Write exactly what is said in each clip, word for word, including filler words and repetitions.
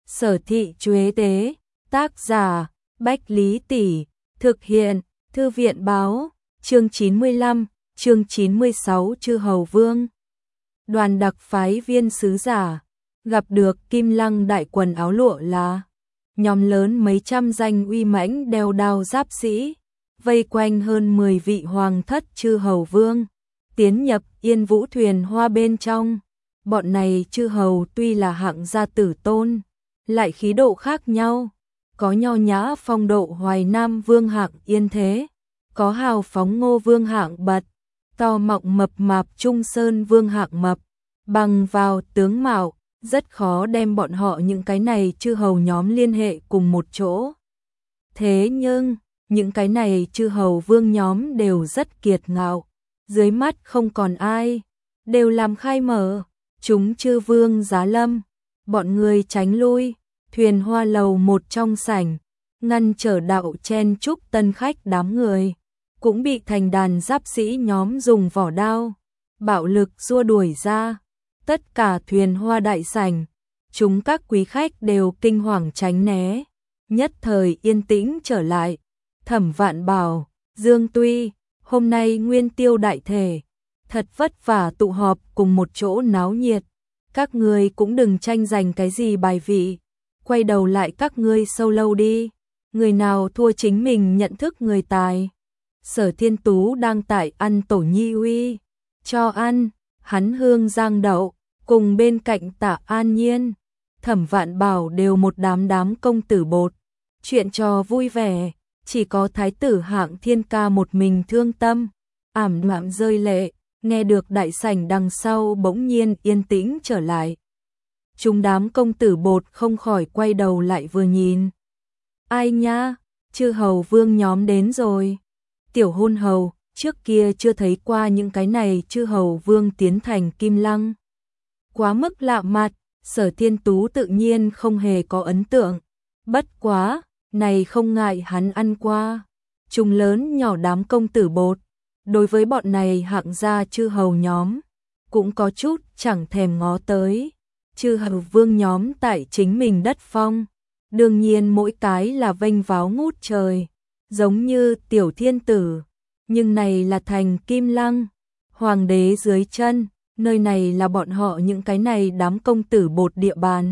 Sở thị Chuế Tế, tác giả, Bách Lý Tỷ, thực hiện, Thư viện Báo, chương chín mươi lăm, chương chín mươi sáu Chư Hầu Vương. Đoàn đặc phái viên sứ giả, gặp được Kim Lăng đại quần áo lụa là, nhóm lớn mấy trăm danh uy mãnh đeo đao giáp sĩ, vây quanh hơn mười vị hoàng thất Chư Hầu Vương, tiến nhập Yên Vũ thuyền hoa bên trong. Bọn này chư hầu tuy là hạng gia tử tôn, lại khí độ khác nhau, có nho nhã phong độ Hoài Nam Vương hạng Yên Thế, có hào phóng Ngô Vương hạng Bật, to mọng mập mạp Trung Sơn Vương hạng Mập, bằng vào tướng mạo, rất khó đem bọn họ những cái này chư hầu nhóm liên hệ cùng một chỗ. Thế nhưng, những cái này chư hầu vương nhóm đều rất kiệt ngạo, dưới mắt không còn ai, đều làm khai mở. Chúng chư vương giá lâm, bọn người tránh lui, thuyền hoa lầu một trong sảnh, ngăn trở đạo chen chúc tân khách đám người, cũng bị thành đàn giáp sĩ nhóm dùng vỏ đao, bạo lực xua đuổi ra. Tất cả thuyền hoa đại sảnh, chúng các quý khách đều kinh hoàng tránh né, nhất thời yên tĩnh trở lại. Thẩm Vạn bảo, Dương Tuy, hôm nay nguyên tiêu đại thể, thật vất vả tụ họp cùng một chỗ náo nhiệt, các ngươi cũng đừng tranh giành cái gì bài vị, quay đầu lại các ngươi sâu lâu đi, người nào thua chính mình nhận thức người tài. Sở Thiên Tú đang tại ăn tổ nhi uy, cho ăn, hắn hương giang đậu, cùng bên cạnh Tạ An Nhiên, Thẩm Vạn bảo đều một đám đám công tử bột, chuyện trò vui vẻ, chỉ có thái tử hạng Thiên Ca một mình thương tâm, ảm đạm rơi lệ. Nghe được đại sảnh đằng sau bỗng nhiên yên tĩnh trở lại. Chúng đám công tử bột không khỏi quay đầu lại vừa nhìn. Ai nha, chư hầu vương nhóm đến rồi. Tiểu hôn hầu, trước kia chưa thấy qua những cái này chư hầu vương tiến thành Kim Lăng. Quá mức lạ mặt, Sở Thiên Tú tự nhiên không hề có ấn tượng. Bất quá, này không ngại hắn ăn qua. Chúng lớn nhỏ đám công tử bột. Đối với bọn này hạng gia chư hầu nhóm, cũng có chút chẳng thèm ngó tới. Chư hầu vương nhóm tại chính mình đất phong, đương nhiên mỗi cái là vênh váo ngút trời, giống như tiểu thiên tử. Nhưng này là thành Kim Lăng, hoàng đế dưới chân, nơi này là bọn họ những cái này đám công tử bột địa bàn.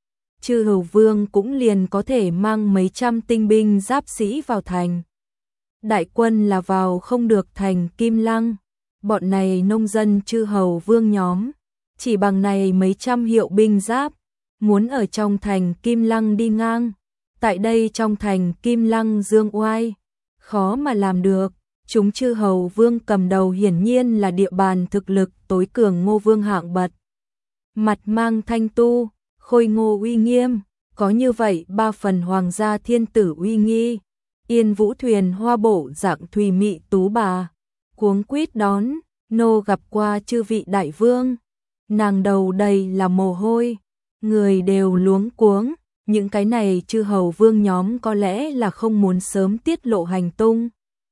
Chư hầu vương cũng liền có thể mang mấy trăm tinh binh giáp sĩ vào thành. Đại quân là vào không được thành Kim Lăng, bọn này nông dân chư hầu vương nhóm, chỉ bằng này mấy trăm hiệu binh giáp, muốn ở trong thành Kim Lăng đi ngang, tại đây trong thành Kim Lăng dương oai, khó mà làm được. Chúng chư hầu vương cầm đầu hiển nhiên là địa bàn thực lực tối cường Ngô Vương hạng Bật. Mặt mang thanh tu, khôi ngô uy nghiêm, có như vậy ba phần hoàng gia thiên tử uy nghi. Yên Vũ thuyền hoa bộ dạng thùy mị tú bà, cuống quýt đón, nô gặp qua chư vị đại vương. Nàng đầu đầy là mồ hôi, người đều luống cuống, những cái này chư hầu vương nhóm có lẽ là không muốn sớm tiết lộ hành tung,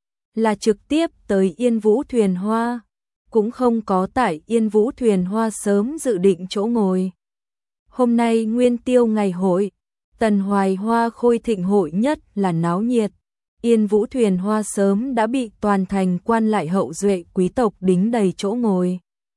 là trực tiếp tới Yên Vũ thuyền hoa, cũng không có tại Yên Vũ thuyền hoa sớm dự định chỗ ngồi. Hôm nay nguyên tiêu ngày hội, Tần Hoài Hoa Khôi thịnh hội nhất là náo nhiệt. Yên Vũ thuyền hoa sớm đã bị toàn thành quan lại hậu duệ quý tộc đính đầy chỗ ngồi.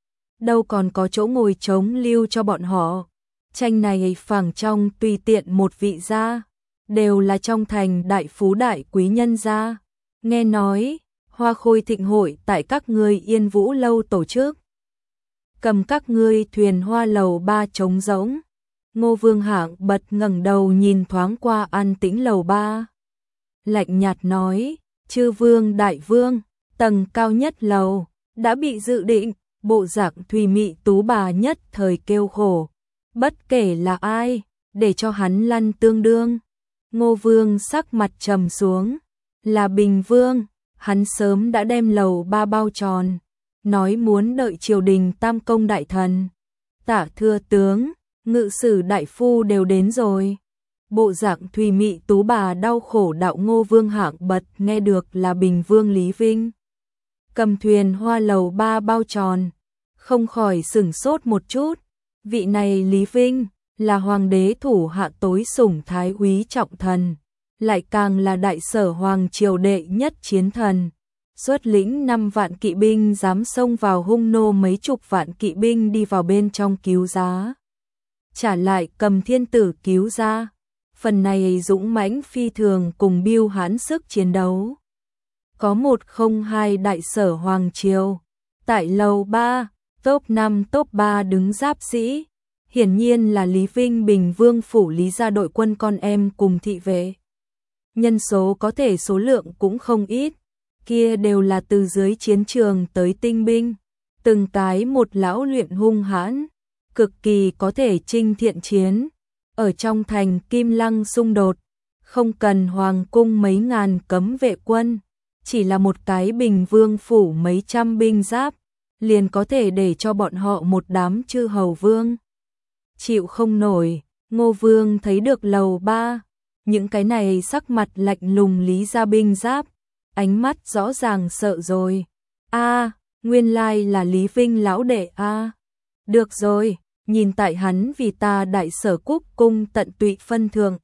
Đâu còn có chỗ ngồi trống lưu cho bọn họ. Tranh này phẳng trong tùy tiện một vị gia, đều là trong thành đại phú đại quý nhân gia. Nghe nói, Hoa Khôi thịnh hội tại các ngươi Yên Vũ lâu tổ chức. Cầm các ngươi thuyền hoa lầu ba trống rỗng. Ngô Vương hạng Bật ngẩng đầu nhìn thoáng qua an tĩnh lầu ba. Lạnh nhạt nói, chư vương đại vương, tầng cao nhất lầu, đã bị dự định, bộ dạng thùy mị tú bà nhất thời kêu khổ. Bất kể là ai, để cho hắn lăn tương đương. Ngô Vương sắc mặt trầm xuống, là Bình Vương, hắn sớm đã đem lầu ba bao tròn, nói muốn đợi triều đình tam công đại thần, Tả Thừa tướng, ngự sử đại phu đều đến rồi. Bộ dạng thùy mị tú bà đau khổ đạo Ngô Vương hạng Bật nghe được là Bình Vương Lý Vinh. Cầm thuyền hoa lầu ba bao tròn, không khỏi sửng sốt một chút. Vị này Lý Vinh, là hoàng đế thủ hạ tối sủng thái úy trọng thần, lại càng là đại sở hoàng triều đệ nhất chiến thần. Xuất lĩnh năm vạn kỵ binh dám xông vào hung nô mấy chục vạn kỵ binh đi vào bên trong cứu giá. Trả lại cầm thiên tử cứu ra. Phần này dũng mãnh phi thường cùng Bưu Hán sức chiến đấu. Có một không hai đại sở hoàng triều. Tại lầu ba, top năm top ba đứng giáp sĩ. Hiển nhiên là Lý Vinh Bình Vương phủ Lý gia đội quân con em cùng thị vệ. Nhân số có thể số lượng cũng không ít. Kia đều là từ dưới chiến trường tới tinh binh. Từng cái một lão luyện hung hãn. Cực kỳ có thể chinh thiện chiến. Ở trong thành Kim Lăng xung đột. Không cần hoàng cung mấy ngàn cấm vệ quân. Chỉ là một cái Bình Vương phủ mấy trăm binh giáp. Liền có thể để cho bọn họ một đám chư hầu vương chịu không nổi. Ngô Vương thấy được lầu ba. Những cái này sắc mặt lạnh lùng Lý gia binh giáp. Ánh mắt rõ ràng sợ rồi. A, nguyên lai là Lý Vinh lão đệ a. Được rồi, nhìn tại hắn vì ta đại sở quốc cung tận tụy phân thượng.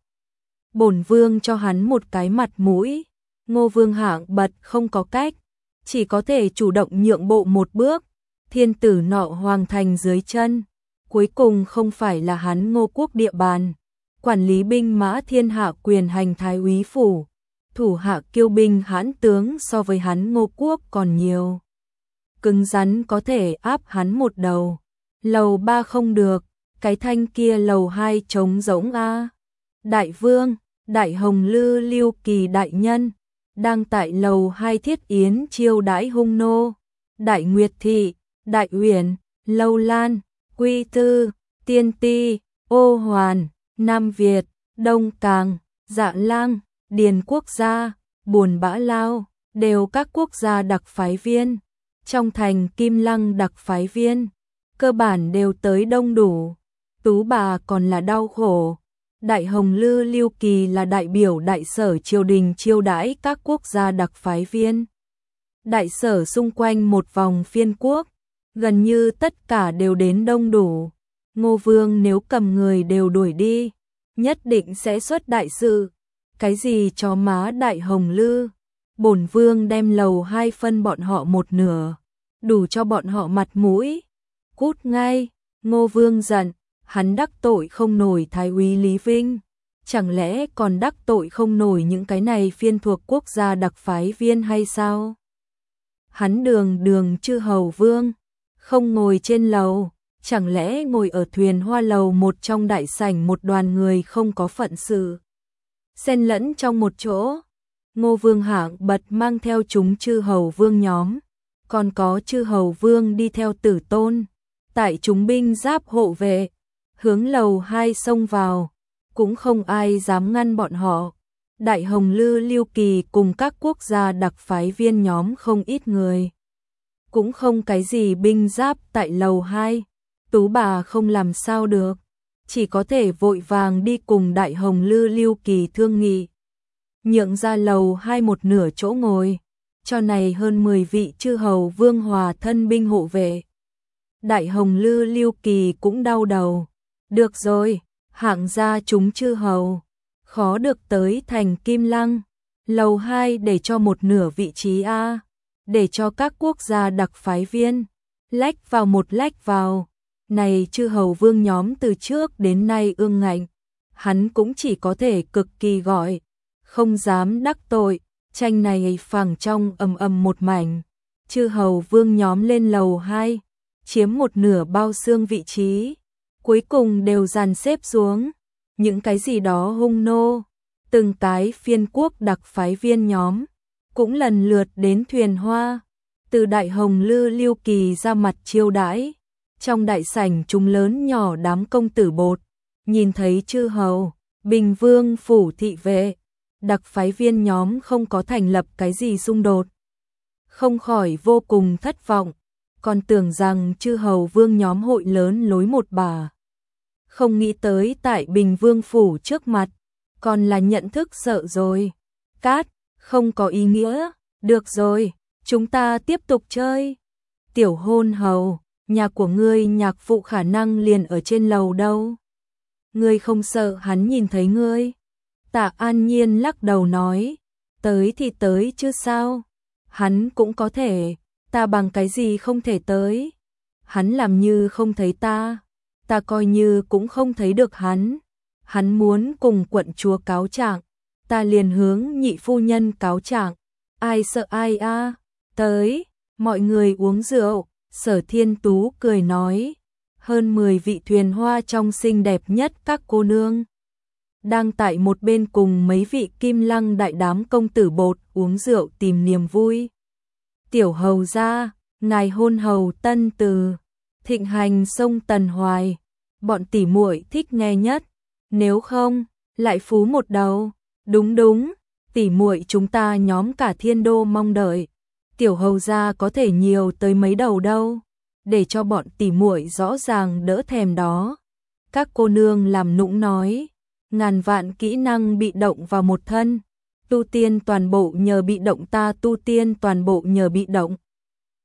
Bổn vương cho hắn một cái mặt mũi. Ngô Vương hạng bật không có cách, chỉ có thể chủ động nhượng bộ một bước. Thiên tử nọ hoàng thành dưới chân, cuối cùng không phải là hắn Ngô quốc địa bàn. Quản lý binh mã thiên hạ quyền hành thái úy phủ, thủ hạ kiêu binh hãn tướng so với hắn Ngô quốc còn nhiều. Cứng rắn có thể áp hắn một đầu. Lầu ba không được, cái thanh kia lầu hai trống rỗng a. Đại vương, Đại Hồng Lư Lưu Kỳ đại nhân đang tại lầu hai thiết yến chiêu đãi hung nô. Đại Nguyệt thị, Đại Uyển, Lâu Lan, Quy Tư, Tiên Ti, Ô Hoàn, Nam Việt, Đông Càng, Dạ Lang, Điền quốc gia, Buồn Bã Lao, đều các quốc gia đặc phái viên. Trong thành Kim Lăng đặc phái viên, cơ bản đều tới đông đủ. Tú bà còn là đau khổ. Đại Hồng Lư Lưu Kỳ là đại biểu đại sở triều đình chiêu đãi các quốc gia đặc phái viên. Đại sở xung quanh một vòng phiên quốc, gần như tất cả đều đến đông đủ. Ngô Vương nếu cầm người đều đuổi đi, nhất định sẽ xuất đại sự. Cái gì cho má Đại Hồng Lư, bổn vương đem lầu hai phân bọn họ một nửa, đủ cho bọn họ mặt mũi. Cút ngay. Ngô Vương giận, hắn đắc tội không nổi thái úy Lý Vinh, chẳng lẽ còn đắc tội không nổi những cái này phiên thuộc quốc gia đặc phái viên hay sao? Hắn đường đường chư hầu vương, không ngồi trên lầu, chẳng lẽ ngồi ở thuyền hoa lầu một trong đại sảnh một đoàn người không có phận sự, xen lẫn trong một chỗ. Ngô Vương hạng bật mang theo chúng chư hầu vương nhóm, còn có chư hầu vương đi theo Tử Tôn, tại chúng binh giáp hộ vệ, hướng lầu hai xông vào, cũng không ai dám ngăn bọn họ. Đại Hồng Lư Lưu Kỳ cùng các quốc gia đặc phái viên nhóm không ít người, cũng không cái gì binh giáp tại lầu hai. Tú bà không làm sao được, chỉ có thể vội vàng đi cùng Đại Hồng Lư Lưu Kỳ thương nghị, nhượng ra lầu hai một nửa chỗ ngồi, cho này hơn mười vị chư hầu vương hòa thân binh hộ vệ. Đại Hồng Lư Lưu Kỳ cũng đau đầu. Được rồi, hạng gia chúng chư hầu, khó được tới thành Kim Lăng, lầu hai để cho một nửa vị trí a, để cho các quốc gia đặc phái viên lách vào một lách vào. Này chư hầu vương nhóm từ trước đến nay ương ngạnh, hắn cũng chỉ có thể cực kỳ gọi, không dám đắc tội. Tranh này phẳng trong ầm ầm một mảnh, chư hầu vương nhóm lên lầu hai, chiếm một nửa bao xương vị trí, cuối cùng đều dàn xếp xuống. Những cái gì đó hung nô, từng cái phiên quốc đặc phái viên nhóm, cũng lần lượt đến thuyền hoa, từ Đại Hồng Lư Lưu Kỳ ra mặt chiêu đãi. Trong đại sảnh chúng lớn nhỏ đám công tử bột, nhìn thấy chư hầu, Bình Vương phủ thị vệ, đặc phái viên nhóm không có thành lập cái gì xung đột, không khỏi vô cùng thất vọng, còn tưởng rằng chư hầu vương nhóm hội lớn lối một bà. Không nghĩ tới tại Bình Vương phủ trước mặt, còn là nhận thức sợ rồi. Cát, không có ý nghĩa, được rồi, chúng ta tiếp tục chơi. Tiểu hôn hầu, nhà của ngươi nhạc phụ khả năng liền ở trên lầu đâu. ngươi không sợ hắn nhìn thấy ngươi? Tạ An Nhiên lắc đầu nói, tới thì tới chứ sao, hắn cũng có thể, ta bằng cái gì không thể tới, hắn làm như không thấy ta, ta coi như cũng không thấy được hắn, hắn muốn cùng quận chúa cáo trạng, ta liền hướng nhị phu nhân cáo trạng, ai sợ ai a, tới, mọi người uống rượu, Sở Thiên Tú cười nói, hơn mười vị thuyền hoa trong xinh đẹp nhất các cô nương đang tại một bên cùng mấy vị Kim Lăng đại đám công tử bột uống rượu tìm niềm vui. Tiểu hầu gia, ngài hôn hầu tân từ, thịnh hành sông Tần Hoài, bọn tỷ muội thích nghe nhất, nếu không, lại phú một đầu. Đúng đúng, tỷ muội chúng ta nhóm cả thiên đô mong đợi. Tiểu hầu gia có thể nhiều tới mấy đầu đâu, để cho bọn tỷ muội rõ ràng đỡ thèm đó. Các cô nương làm nũng nói, ngàn vạn kỹ năng bị động vào một thân, tu tiên toàn bộ nhờ bị động ta tu tiên toàn bộ nhờ bị động.